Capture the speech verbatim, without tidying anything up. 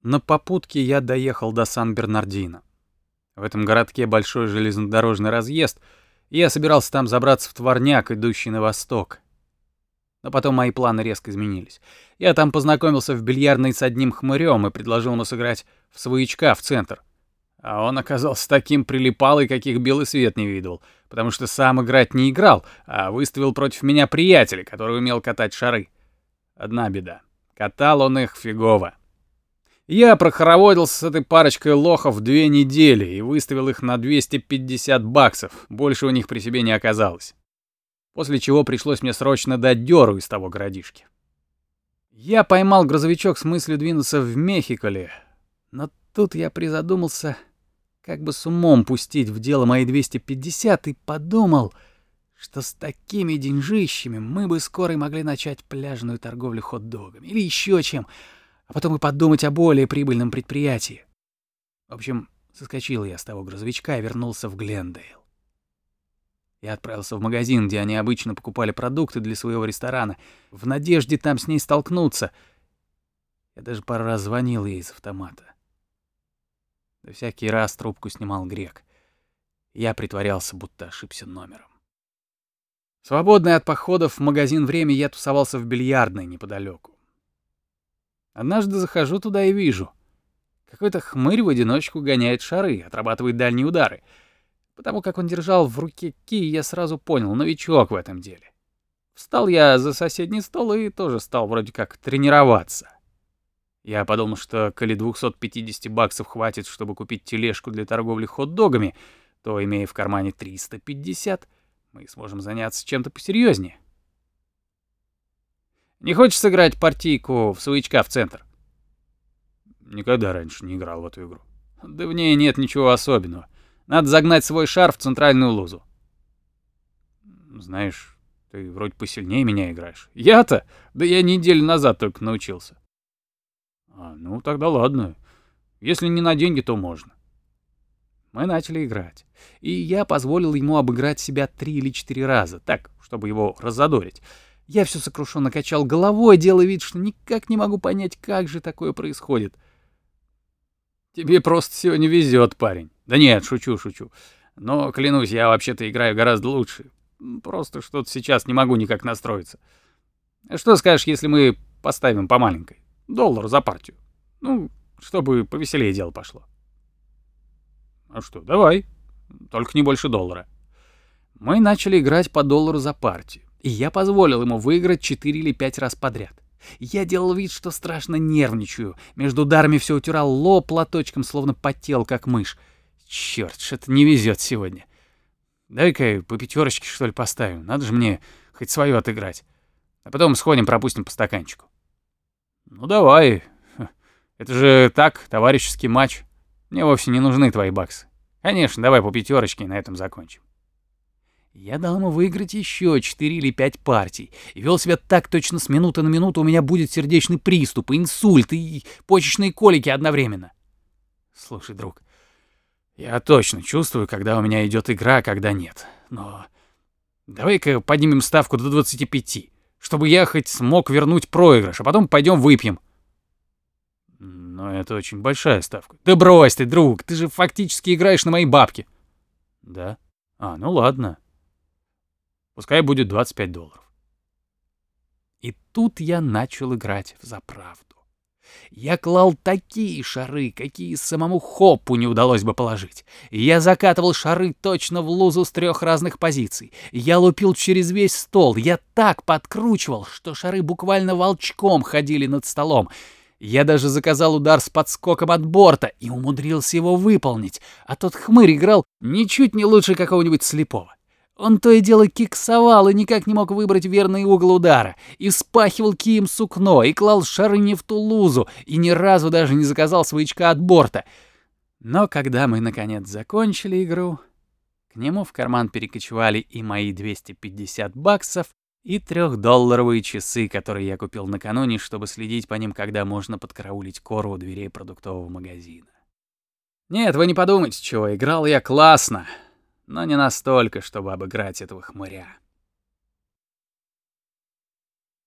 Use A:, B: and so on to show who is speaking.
A: На попутке я доехал до Сан-Бернардино. В этом городке большой железнодорожный разъезд, и я собирался там забраться в товарняк, идущий на восток. Но потом мои планы резко изменились. Я там познакомился в бильярдной с одним хмырем и предложил ему сыграть в своячка в центр. А он оказался таким прилипалой, каких белый свет не видывал, потому что сам играть не играл, а выставил против меня приятеля, который умел катать шары. Одна беда. Катал он их фигово. Я прохороводился с этой парочкой лохов две недели и выставил их на двести пятьдесят баксов, больше у них при себе не оказалось. После чего пришлось мне срочно дать дёру из того городишки. Я поймал грузовичок с мыслью двинуться в Мехиколи, но тут я призадумался, как бы с умом пустить в дело мои двести пятьдесят, и подумал, что с такими деньжищами мы бы скоро и могли начать пляжную торговлю хот-догами или еще чем, а потом и подумать о более прибыльном предприятии. В общем, соскочил я с того грузовичка и вернулся в Глендейл. Я отправился в магазин, где они обычно покупали продукты для своего ресторана, в надежде там с ней столкнуться. Я даже пару раз звонил ей из автомата. Да всякий раз трубку снимал грек. Я притворялся, будто ошибся номером. Свободное от походов в магазин время я тусовался в бильярдной неподалеку. Однажды захожу туда и вижу. Какой-то хмырь в одиночку гоняет шары, отрабатывает дальние удары. Потому как он держал в руке кий, я сразу понял, новичок в этом деле. Встал я за соседний стол и тоже стал вроде как тренироваться. Я подумал, что коли двухсот пятидесяти баксов хватит, чтобы купить тележку для торговли хот-догами, то, имея в кармане триста пятьдесят, мы сможем заняться чем-то посерьезнее. Не хочешь сыграть партийку в своячка в центр? Никогда раньше не играл в эту игру. Да в ней нет ничего особенного. Надо загнать свой шар в центральную лузу. Знаешь, ты вроде посильнее меня играешь. Я-то? Да я неделю назад только научился. А, ну тогда ладно. Если не на деньги, то можно. Мы начали играть. И я позволил ему обыграть себя три или четыре раза, так, чтобы его раззадорить. Я все сокрушенно качал головой, делая вид, что никак не могу понять, как же такое происходит. Тебе просто сегодня везет, парень. Да нет, шучу, шучу. Но, клянусь, я вообще-то играю гораздо лучше. Просто что-то сейчас не могу никак настроиться. Что скажешь, если мы поставим по маленькой? Доллар за партию. Ну, чтобы повеселее дело пошло. А что, давай. Только не больше доллара. Мы начали играть по доллару за партию. И я позволил ему выиграть четыре или пять раз подряд. Я делал вид, что страшно нервничаю. Между ударами все утирал лоб платочком, словно потел, как мышь. Чёрт, что-то не везет сегодня. Дай-ка по пятерочке, что ли, поставим. Надо же мне хоть свое отыграть. А потом сходим, пропустим по стаканчику. Ну давай. Это же так, товарищеский матч. Мне вовсе не нужны твои баксы. Конечно, давай по пятерочке и на этом закончим. Я дал ему выиграть еще четыре или пять партий и вел себя так точно с минуты на минуту у меня будет сердечный приступ, инсульт и почечные колики одновременно. Слушай, друг, я точно чувствую, когда у меня идет игра, а когда нет. Но давай-ка поднимем ставку до двадцати пяти, чтобы я хоть смог вернуть проигрыш, а потом пойдем выпьем. Но это очень большая ставка. Да брось ты, друг, ты же фактически играешь на мои бабки. Да? А, ну ладно. Пускай будет двадцать пять долларов. И тут я начал играть взаправду. Я клал такие шары, какие самому Хоппу не удалось бы положить. Я закатывал шары точно в лузу с трех разных позиций. Я лупил через весь стол. Я так подкручивал, что шары буквально волчком ходили над столом. Я даже заказал удар с подскоком от борта и умудрился его выполнить, а тот хмырь играл ничуть не лучше какого-нибудь слепого. Он то и дело киксовал и никак не мог выбрать верный угол удара, и вспахивал кием сукно, и клал шары не в ту лузу, и ни разу даже не заказал своячка от борта. Но когда мы, наконец, закончили игру, к нему в карман перекочевали и мои двести пятьдесят баксов, и трёхдолларовые часы, которые я купил накануне, чтобы следить по ним, когда можно подкараулить кору у дверей продуктового магазина. Нет, вы не подумайте, чего, играл я классно. Но не настолько, чтобы обыграть этого хмыря.